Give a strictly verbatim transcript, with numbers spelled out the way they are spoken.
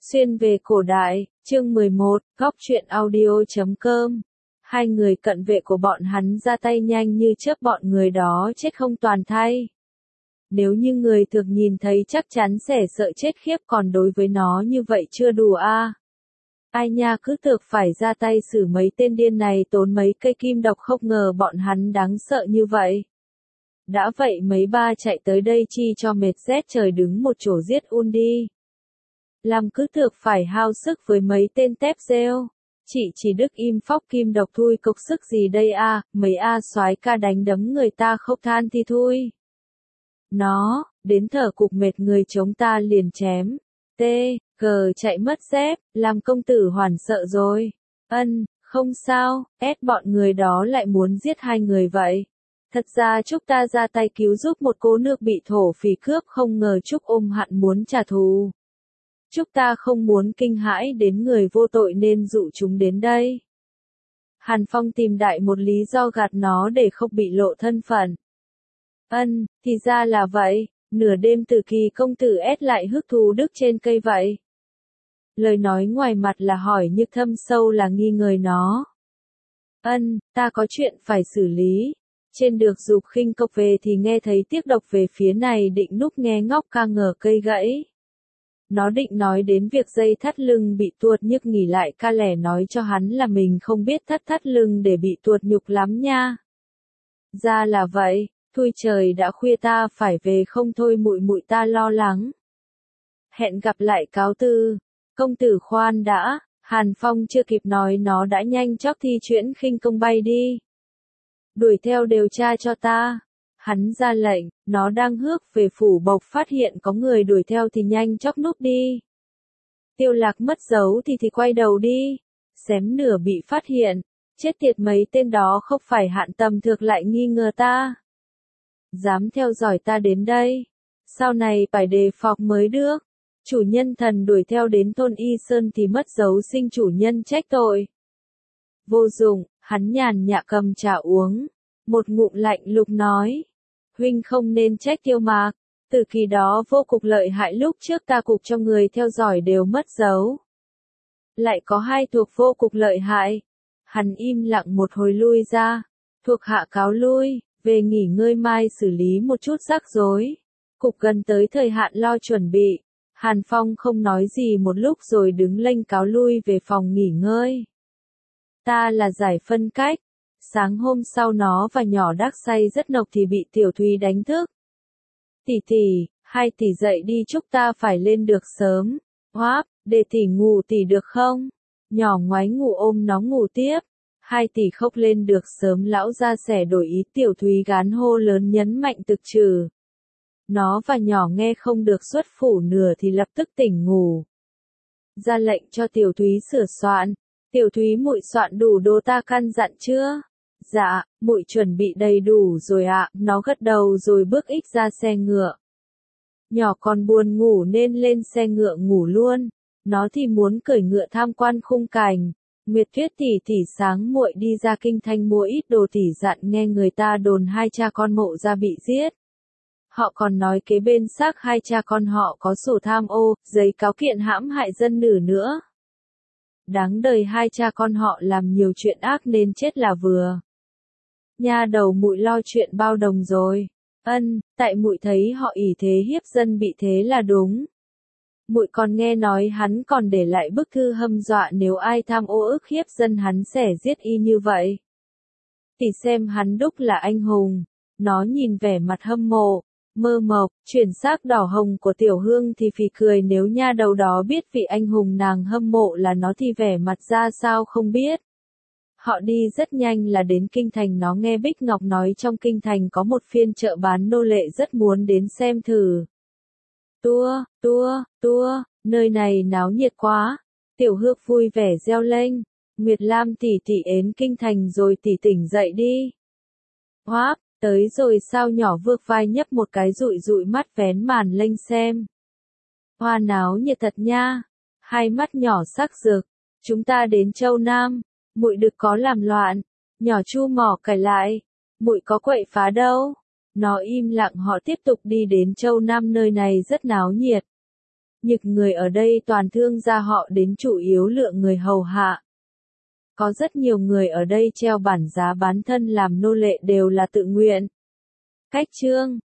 Xuyên về cổ đại, chương mười một, góc truyện audio chấm com. Hai người cận vệ của bọn hắn ra tay nhanh như chớp, bọn người đó chết không toàn thây. Nếu như người thường nhìn thấy chắc chắn sẽ sợ chết khiếp, còn đối với nó như vậy chưa đủ a. À. Ai nha, cứ tưởng phải ra tay xử mấy tên điên này tốn mấy cây kim độc, không ngờ bọn hắn đáng sợ như vậy. Đã vậy mấy ba chạy tới đây chi cho mệt rét trời, đứng một chỗ giết un đi. Làm cứ tưởng phải hao sức với mấy tên tép rêu. Chị chỉ đức im phóc kim độc thui cục sức gì đây a, à, mấy a soái ca đánh đấm người ta không than thì thui. Nó, đến thở cục mệt người chống ta liền chém. T, cờ chạy mất dép, làm công tử hoàn sợ rồi. Ân, không sao, ép bọn người đó lại muốn giết hai người vậy. Thật ra Trúc ta ra tay cứu giúp một cô nước bị thổ phỉ cướp, không ngờ Trúc ôm hận muốn trả thù. Trúc ta không muốn kinh hãi đến người vô tội nên dụ chúng đến đây. Hàn Phong tìm đại một lý do gạt nó để không bị lộ thân phận. Ân, thì ra là vậy, nửa đêm Tử Kỳ công tử ép lại hức thú đức trên cây vậy. Lời nói ngoài mặt là hỏi nhưng thâm sâu là nghi ngờ nó. Ân, ta có chuyện phải xử lý. Trên được Dục Khinh Cốc về thì nghe thấy tiếc độc về phía này, định núp nghe ngóc ca ngờ cây gãy. Nó định nói đến việc dây thắt lưng bị tuột nhức, nghỉ lại ca lẻ nói cho hắn là mình không biết thắt thắt lưng để bị tuột nhục lắm nha. Ra là vậy, thôi trời đã khuya ta phải về không thôi, muội muội ta lo lắng. Hẹn gặp lại cáo từ. Công tử khoan đã, Hàn Phong chưa kịp nói nó đã nhanh chóng thi chuyển khinh công bay đi. Đuổi theo điều tra cho ta. Hắn ra lệnh, nó đang hước về phủ bộc phát hiện có người đuổi theo thì nhanh chóng núp đi. Tiêu Lạc mất dấu thì thì quay đầu đi. Xém nửa bị phát hiện. Chết tiệt, mấy tên đó không phải hạn tầm thực lại nghi ngờ ta. Dám theo dõi ta đến đây. Sau này phải đề phòng mới được. Chủ nhân thần đuổi theo đến thôn Y Sơn thì mất dấu, sinh chủ nhân trách tội. Vô dụng, hắn nhàn nhã cầm trà uống. Một ngụm lạnh lục nói. Huynh không nên trách Tiêu Mạc. Từ kỳ đó vô cùng lợi hại, lúc trước ta cục cho người theo dõi đều mất dấu. Lại có hai thuộc vô cùng lợi hại. Hắn im lặng một hồi lui ra. Thuộc hạ cáo lui, về nghỉ ngơi, mai xử lý một chút rắc rối. Cục gần tới thời hạn lo chuẩn bị. Hàn Phong không nói gì một lúc rồi đứng lên cáo lui về phòng nghỉ ngơi. Ta là giải phân cách. Sáng hôm sau nó và nhỏ Đắc say rất nộc thì bị Tiểu Thúy đánh thức. Tỷ tỷ, hai tỷ dậy đi, chúc ta phải lên được sớm. Hoáp, để tỷ ngủ tỷ được không? Nhỏ ngoái ngủ ôm nó ngủ tiếp. Hai tỷ khóc lên được sớm, lão ra sẻ đổi ý. Tiểu Thúy gán hô lớn nhấn mạnh thực trừ. Nó và nhỏ nghe không được xuất phủ nửa thì lập tức tỉnh ngủ. Ra lệnh cho Tiểu Thúy sửa soạn. Tiểu Thúy, muội soạn đủ đồ ta căn dặn chưa? Dạ, muội chuẩn bị đầy đủ rồi ạ. Nó gật đầu rồi bước ích ra xe ngựa. Nhỏ còn buồn ngủ nên lên xe ngựa ngủ luôn. Nó thì muốn cởi ngựa tham quan khung cảnh. Nguyệt Tuyết tỷ tỷ sáng muội đi ra kinh thành mua ít đồ, tỷ dặn nghe người ta đồn hai cha con Mộ gia bị giết. Họ còn nói kế bên xác hai cha con họ có sổ tham ô, giấy cáo kiện hãm hại dân nữ nữa. Đáng đời hai cha con họ làm nhiều chuyện ác nên chết là vừa. Nha đầu, muội lo chuyện bao đồng rồi. Ân, tại muội thấy họ ỷ thế hiếp dân bị thế là đúng. Muội còn nghe nói hắn còn để lại bức thư hâm dọa nếu ai tham ô ức hiếp dân hắn sẽ giết y như vậy. Tỷ xem hắn đúc là anh hùng. Nó nhìn vẻ mặt hâm mộ, mơ mộng, chuyển xác đỏ hồng của Tiểu Hương thì phì cười, nếu nha đầu đó biết vị anh hùng nàng hâm mộ là nó thì vẻ mặt ra sao không biết. Họ đi rất nhanh là đến kinh thành. Nó nghe Bích Ngọc nói trong kinh thành có một phiên chợ bán nô lệ, rất muốn đến xem thử. Tua, tua, tua, nơi này náo nhiệt quá. Tiểu Hương vui vẻ reo lên. Nguyệt Lam tỷ tỷ đến kinh thành rồi, tỷ tỉnh dậy đi. Hoáp, tới rồi sao? Nhỏ vượt vai nhấp một cái dụi dụi mắt vén màn lên xem. Hoa náo nhiệt thật nha. Hai mắt nhỏ sắc rực. Chúng ta đến Châu Nam. Muội đừng có làm loạn. Nhỏ chu mỏ cải lại. Muội có quậy phá đâu. Nó im lặng. Họ tiếp tục đi đến Châu Nam, nơi này rất náo nhiệt. Nhược người ở đây toàn thương gia họ đến chủ yếu lượng người hầu hạ. Có rất nhiều người ở đây treo bản giá bán thân làm nô lệ đều là tự nguyện. Cách chương